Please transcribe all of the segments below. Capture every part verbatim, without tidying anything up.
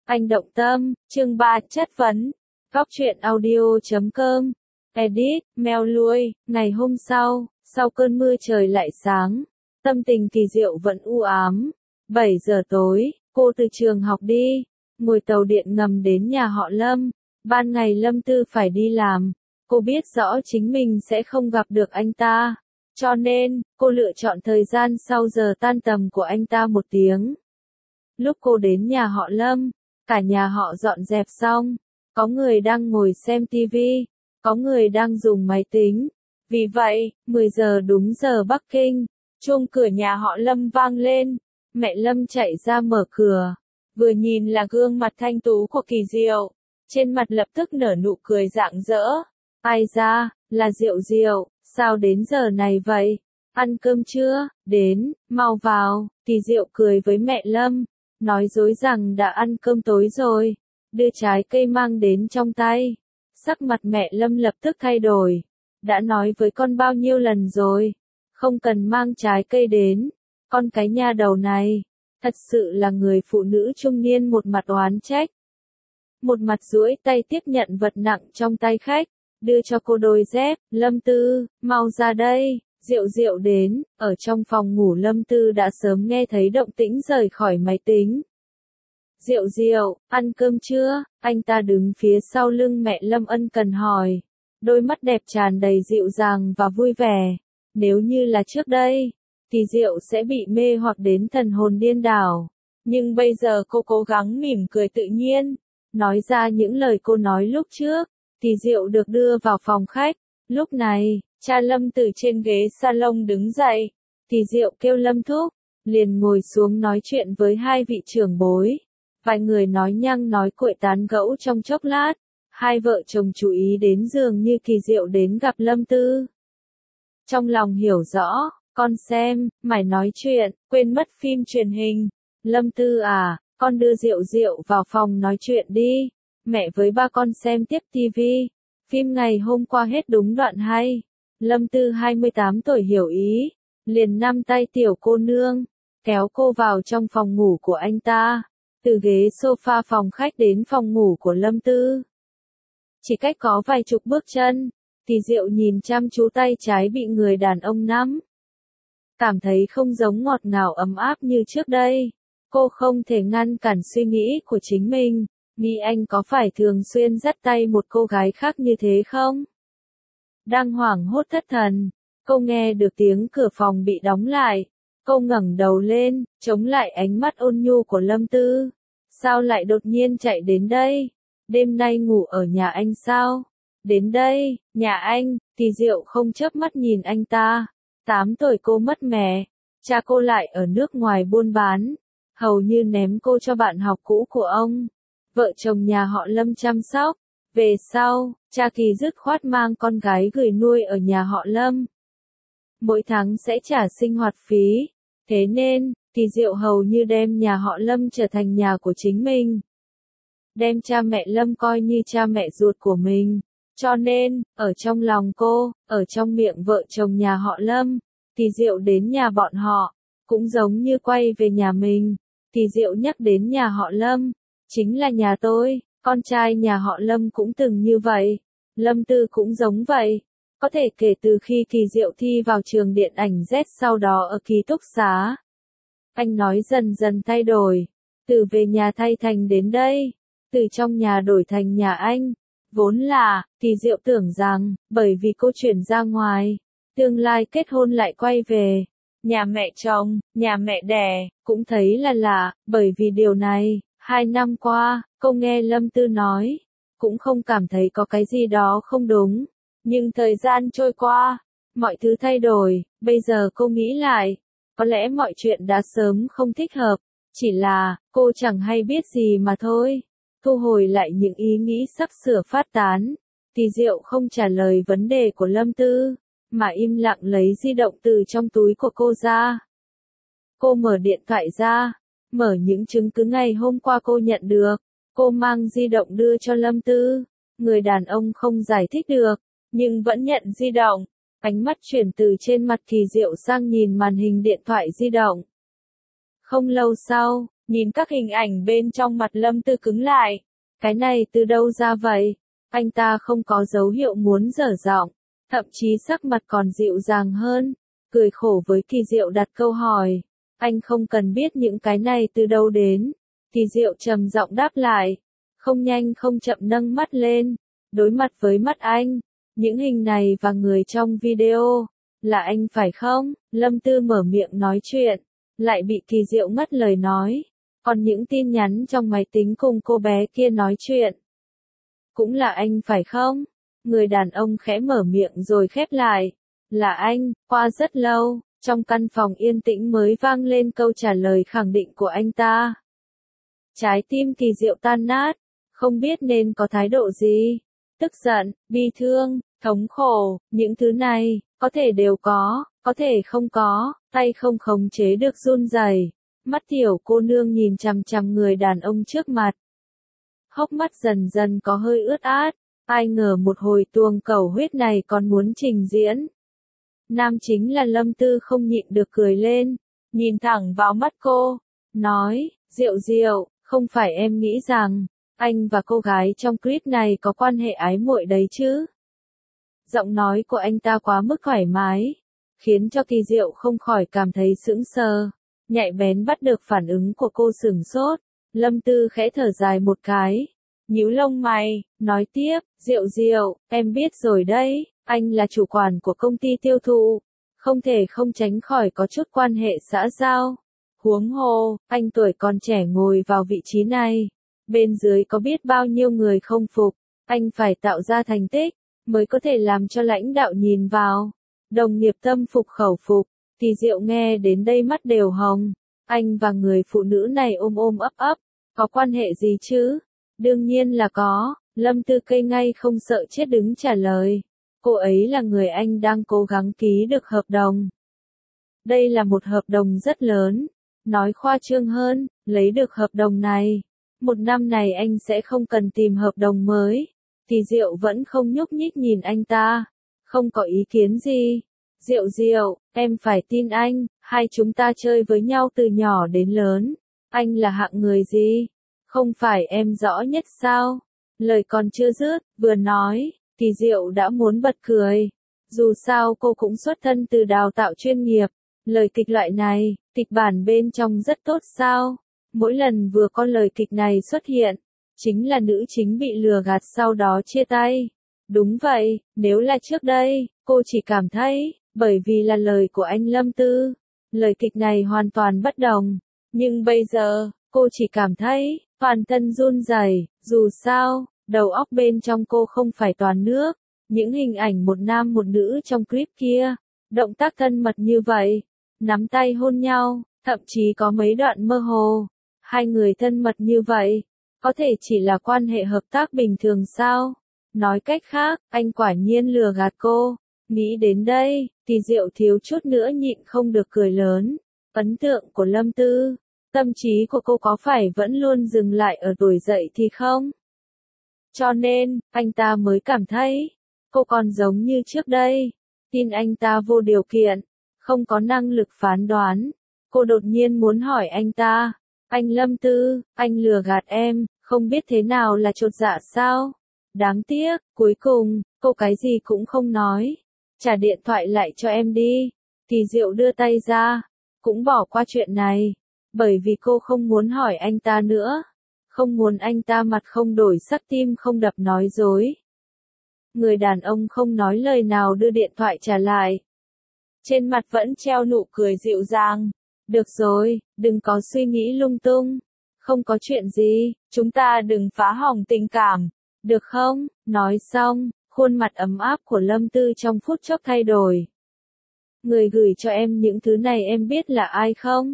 Anh động tâm, chương ba chất vấn. Góc truyện audio chấm com. Edit, meo lui, ngày hôm sau, sau cơn mưa trời lại sáng. Tâm tình Kỳ Diệu vẫn u ám. bảy giờ tối, cô từ trường học đi, ngồi tàu điện ngầm đến nhà họ Lâm. Ban ngày Lâm Tư phải đi làm. Cô biết rõ chính mình sẽ không gặp được anh ta. Cho nên, cô lựa chọn thời gian sau giờ tan tầm của anh ta một tiếng. Lúc cô đến nhà họ Lâm, cả nhà họ dọn dẹp xong. Có người đang ngồi xem tivi, có người đang dùng máy tính. Vì vậy, mười giờ đúng giờ Bắc Kinh, chuông cửa nhà họ Lâm vang lên. Mẹ Lâm chạy ra mở cửa, vừa nhìn là gương mặt thanh tú của Kỳ Diệu, trên mặt lập tức nở nụ cười rạng rỡ. Ai ra, là Diệu Diệu, sao đến giờ này vậy? Ăn cơm chưa? Đến, mau vào. Kỳ Diệu cười với mẹ Lâm, nói dối rằng đã ăn cơm tối rồi, đưa trái cây mang đến trong tay. Sắc mặt mẹ Lâm lập tức thay đổi. Đã nói với con bao nhiêu lần rồi, không cần mang trái cây đến. Con cái nha đầu này, thật sự là người phụ nữ trung niên một mặt oán trách. Một mặt duỗi tay tiếp nhận vật nặng trong tay khách, đưa cho cô đôi dép. Lâm Tư, mau ra đây. Diệu Diệu đến, ở trong phòng ngủ Lâm Tư đã sớm nghe thấy động tĩnh rời khỏi máy tính. Diệu Diệu, ăn cơm chưa? Anh ta đứng phía sau lưng mẹ Lâm ân cần hỏi. Đôi mắt đẹp tràn đầy dịu dàng và vui vẻ. Nếu như là trước đây, thì Diệu sẽ bị mê hoặc đến thần hồn điên đảo. Nhưng bây giờ cô cố gắng mỉm cười tự nhiên, nói ra những lời cô nói lúc trước. Thì Diệu được đưa vào phòng khách. Lúc này, cha Lâm từ trên ghế salon đứng dậy. Thì Diệu kêu Lâm thúc, liền ngồi xuống nói chuyện với hai vị trưởng bối. Vài người nói nhăng nói cuội tán gẫu trong chốc lát. Hai vợ chồng chú ý đến dường như Kỳ Diệu đến gặp Lâm Tư. Trong lòng hiểu rõ, con xem, mải nói chuyện, quên mất phim truyền hình. Lâm Tư à, con đưa Diệu Diệu vào phòng nói chuyện đi. Mẹ với ba con xem tiếp tivi. Phim ngày hôm qua hết đúng đoạn hay. Lâm Tư hai mươi tám tuổi hiểu ý, liền nắm tay tiểu cô nương, kéo cô vào trong phòng ngủ của anh ta. Từ ghế sofa phòng khách đến phòng ngủ của Lâm Tư, chỉ cách có vài chục bước chân. Thì Diệu nhìn chăm chú tay trái bị người đàn ông nắm, cảm thấy không giống ngọt ngào ấm áp như trước đây. Cô không thể ngăn cản suy nghĩ của chính mình, nghĩ anh có phải thường xuyên dắt tay một cô gái khác như thế không? Đang hoảng hốt thất thần, cô nghe được tiếng cửa phòng bị đóng lại. Cô ngẩng đầu lên, chống lại ánh mắt ôn nhu của Lâm Tư. Sao lại đột nhiên chạy đến đây? Đêm nay ngủ ở nhà anh sao? Đến đây, nhà anh. Thì Diệu không chớp mắt nhìn anh ta. Tám tuổi cô mất mẹ, cha cô lại ở nước ngoài buôn bán, hầu như ném cô cho bạn học cũ của ông. Vợ chồng nhà họ Lâm chăm sóc. Về sau, cha Kỳ dứt khoát mang con gái gửi nuôi ở nhà họ Lâm. Mỗi tháng sẽ trả sinh hoạt phí. Thế nên, Kỳ Diệu hầu như đem nhà họ Lâm trở thành nhà của chính mình. Đem cha mẹ Lâm coi như cha mẹ ruột của mình. Cho nên, ở trong lòng cô, ở trong miệng vợ chồng nhà họ Lâm, Kỳ Diệu đến nhà bọn họ, cũng giống như quay về nhà mình. Kỳ Diệu nhắc đến nhà họ Lâm, chính là nhà tôi. Con trai nhà họ Lâm cũng từng như vậy. Lâm Tư cũng giống vậy. Có thể kể từ khi Kỳ Diệu thi vào trường điện ảnh Z sau đó ở ký túc xá. Anh nói dần dần thay đổi. Từ về nhà thay thành đến đây. Từ trong nhà đổi thành nhà anh. Vốn là, Kỳ Diệu tưởng rằng, bởi vì cô chuyển ra ngoài, tương lai kết hôn lại quay về. Nhà mẹ chồng, nhà mẹ đẻ, cũng thấy là lạ, bởi vì điều này. Hai năm qua, cô nghe Lâm Tư nói, cũng không cảm thấy có cái gì đó không đúng. Nhưng thời gian trôi qua, mọi thứ thay đổi. Bây giờ cô nghĩ lại, có lẽ mọi chuyện đã sớm không thích hợp. Chỉ là, cô chẳng hay biết gì mà thôi. Thu hồi lại những ý nghĩ sắp sửa phát tán. Thì Diệu không trả lời vấn đề của Lâm Tư, mà im lặng lấy di động từ trong túi của cô ra. Cô mở điện thoại ra. Mở những chứng cứ ngày hôm qua cô nhận được. Cô mang di động đưa cho Lâm Tư. Người đàn ông không giải thích được, nhưng vẫn nhận di động. Ánh mắt chuyển từ trên mặt Kỳ Diệu sang nhìn màn hình điện thoại di động. Không lâu sau, Nhìn các hình ảnh bên trong mặt Lâm Tư cứng lại. Cái này từ đâu ra vậy? Anh ta không có dấu hiệu muốn dở giọng, thậm chí sắc mặt còn dịu dàng hơn, cười khổ với Kỳ Diệu đặt câu hỏi. Anh không cần biết những cái này từ đâu đến. Kỳ Diệu trầm giọng đáp lại, không nhanh không chậm nâng mắt lên, đối mặt với mắt anh. Những hình này và người trong video, là anh phải không? Lâm Tư mở miệng nói chuyện, lại bị Kỳ Diệu ngắt lời nói. Còn những tin nhắn trong máy tính cùng cô bé kia nói chuyện, cũng là anh phải không? Người đàn ông khẽ mở miệng rồi khép lại. Là anh. Qua rất lâu, trong căn phòng yên tĩnh mới vang lên câu trả lời khẳng định của anh ta. Trái tim Kỳ Diệu tan nát, không biết nên có thái độ gì. Tức giận, bi thương, thống khổ, những thứ này, có thể đều có, có thể không có, tay không khống chế được run rẩy. Mắt tiểu cô nương nhìn chằm chằm người đàn ông trước mặt. Hốc mắt dần dần có hơi ướt át, ai ngờ một hồi tuồng cầu huyết này còn muốn trình diễn. Nam chính là Lâm Tư không nhịn được cười lên, nhìn thẳng vào mắt cô, nói, Diệu Diệu, không phải em nghĩ rằng, anh và cô gái trong clip này có quan hệ ái muội đấy chứ. Giọng nói của anh ta quá mức thoải mái, khiến cho Kỳ Diệu không khỏi cảm thấy sững sờ, nhạy bén bắt được phản ứng của cô sửng sốt. Lâm Tư khẽ thở dài một cái, nhíu lông mày, nói tiếp, Diệu Diệu, em biết rồi đấy, anh là chủ quản của công ty tiêu thụ, không thể không tránh khỏi có chút quan hệ xã giao. Huống hồ, anh tuổi còn trẻ ngồi vào vị trí này, bên dưới có biết bao nhiêu người không phục, anh phải tạo ra thành tích, mới có thể làm cho lãnh đạo nhìn vào, đồng nghiệp tâm phục khẩu phục. Kỳ Diệu nghe đến đây mắt đều hồng. Anh và người phụ nữ này ôm ôm ấp ấp, có quan hệ gì chứ? Đương nhiên là có, Lâm Tư cây ngay không sợ chết đứng trả lời. Cô ấy là người anh đang cố gắng ký được hợp đồng. Đây là một hợp đồng rất lớn, nói khoa trương hơn, lấy được hợp đồng này. Một năm này anh sẽ không cần tìm hợp đồng mới. Kỳ Diệu vẫn không nhúc nhích nhìn anh ta, không có ý kiến gì. Diệu Diệu, em phải tin anh, hai chúng ta chơi với nhau từ nhỏ đến lớn. Anh là hạng người gì? Không phải em rõ nhất sao? Lời còn chưa dứt, vừa nói, Kỳ Diệu đã muốn bật cười. Dù sao cô cũng xuất thân từ đào tạo chuyên nghiệp. Lời kịch loại này, kịch bản bên trong rất tốt sao? Mỗi lần vừa có lời kịch này xuất hiện, chính là nữ chính bị lừa gạt sau đó chia tay. Đúng vậy, nếu là trước đây, cô chỉ cảm thấy, bởi vì là lời của anh Lâm Tư, lời kịch này hoàn toàn bất đồng. Nhưng bây giờ, cô chỉ cảm thấy, toàn thân run rẩy. Dù sao, đầu óc bên trong cô không phải toàn nước. Những hình ảnh một nam một nữ trong clip kia, động tác thân mật như vậy, nắm tay hôn nhau, thậm chí có mấy đoạn mơ hồ. Hai người thân mật như vậy, có thể chỉ là quan hệ hợp tác bình thường sao? Nói cách khác, anh quả nhiên lừa gạt cô. Nghĩ đến đây, Kỳ Diệu thiếu chút nữa nhịn không được cười lớn. Ấn tượng của Lâm Tư, tâm trí của cô có phải vẫn luôn dừng lại ở tuổi dậy thì không? Cho nên, anh ta mới cảm thấy, cô còn giống như trước đây. Tin anh ta vô điều kiện, không có năng lực phán đoán. Cô đột nhiên muốn hỏi anh ta, anh Lâm Tư, anh lừa gạt em, không biết thế nào là chột dạ sao? Đáng tiếc, cuối cùng, cô cái gì cũng không nói. Trả điện thoại lại cho em đi. Kỳ Diệu đưa tay ra, cũng bỏ qua chuyện này, bởi vì cô không muốn hỏi anh ta nữa. Không muốn anh ta mặt không đổi sắc tim không đập nói dối. Người đàn ông không nói lời nào đưa điện thoại trả lại. Trên mặt vẫn treo nụ cười dịu dàng. Được rồi, đừng có suy nghĩ lung tung. Không có chuyện gì, chúng ta đừng phá hỏng tình cảm. Được không? Nói xong, khuôn mặt ấm áp của Lâm Tư trong phút chốc thay đổi. Người gửi cho em những thứ này em biết là ai không?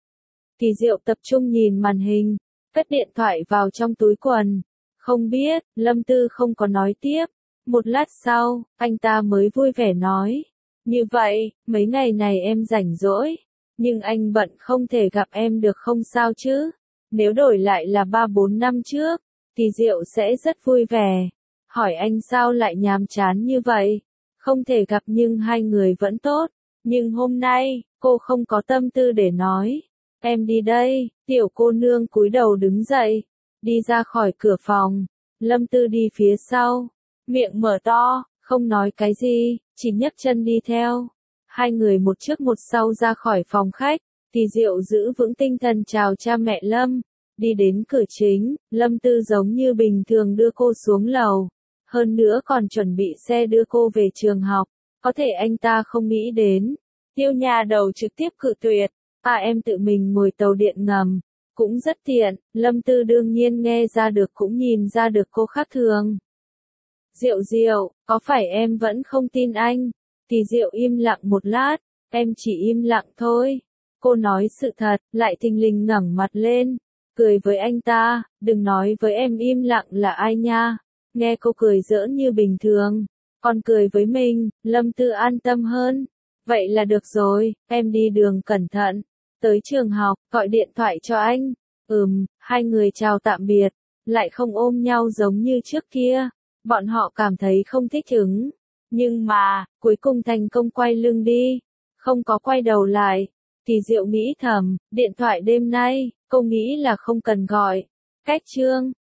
Kỳ Diệu tập trung nhìn màn hình, cất điện thoại vào trong túi quần. Không biết, Lâm Tư không có nói tiếp. Một lát sau, anh ta mới vui vẻ nói. Như vậy, mấy ngày này em rảnh rỗi. Nhưng anh bận không thể gặp em được không sao chứ? Nếu đổi lại là ba bốn năm trước, Kỳ Diệu sẽ rất vui vẻ. Hỏi anh sao lại nhàm chán như vậy? Không thể gặp nhưng hai người vẫn tốt. Nhưng hôm nay, cô không có tâm tư để nói. Em đi đây, tiểu cô nương cúi đầu đứng dậy, đi ra khỏi cửa phòng. Lâm Tư đi phía sau, miệng mở to, không nói cái gì, chỉ nhấc chân đi theo. Hai người một trước một sau ra khỏi phòng khách, Kỳ Diệu giữ vững tinh thần chào cha mẹ Lâm. Đi đến cửa chính, Lâm Tư giống như bình thường đưa cô xuống lầu. Hơn nữa còn chuẩn bị xe đưa cô về trường học. Có thể anh ta không nghĩ đến. Tiêu nhà đầu trực tiếp cự tuyệt. À em tự mình ngồi tàu điện ngầm. Cũng rất tiện, Lâm Tư đương nhiên nghe ra được cũng nhìn ra được cô khác thường. Diệu Diệu, có phải em vẫn không tin anh? Kỳ Diệu im lặng một lát, em chỉ im lặng thôi. Cô nói sự thật, lại thình lình ngẩng mặt lên, cười với anh ta, đừng nói với em im lặng là ai nha. Nghe cô cười giỡn như bình thường, còn cười với mình, Lâm Tư an tâm hơn. Vậy là được rồi, em đi đường cẩn thận. Tới trường học, gọi điện thoại cho anh. Ừm, hai người chào tạm biệt, lại không ôm nhau giống như trước kia. Bọn họ cảm thấy không thích ứng. Nhưng mà, cuối cùng thành công quay lưng đi. Không có quay đầu lại. Kỳ Diệu nghĩ thầm, điện thoại đêm nay, cô nghĩ là không cần gọi. Cách chương.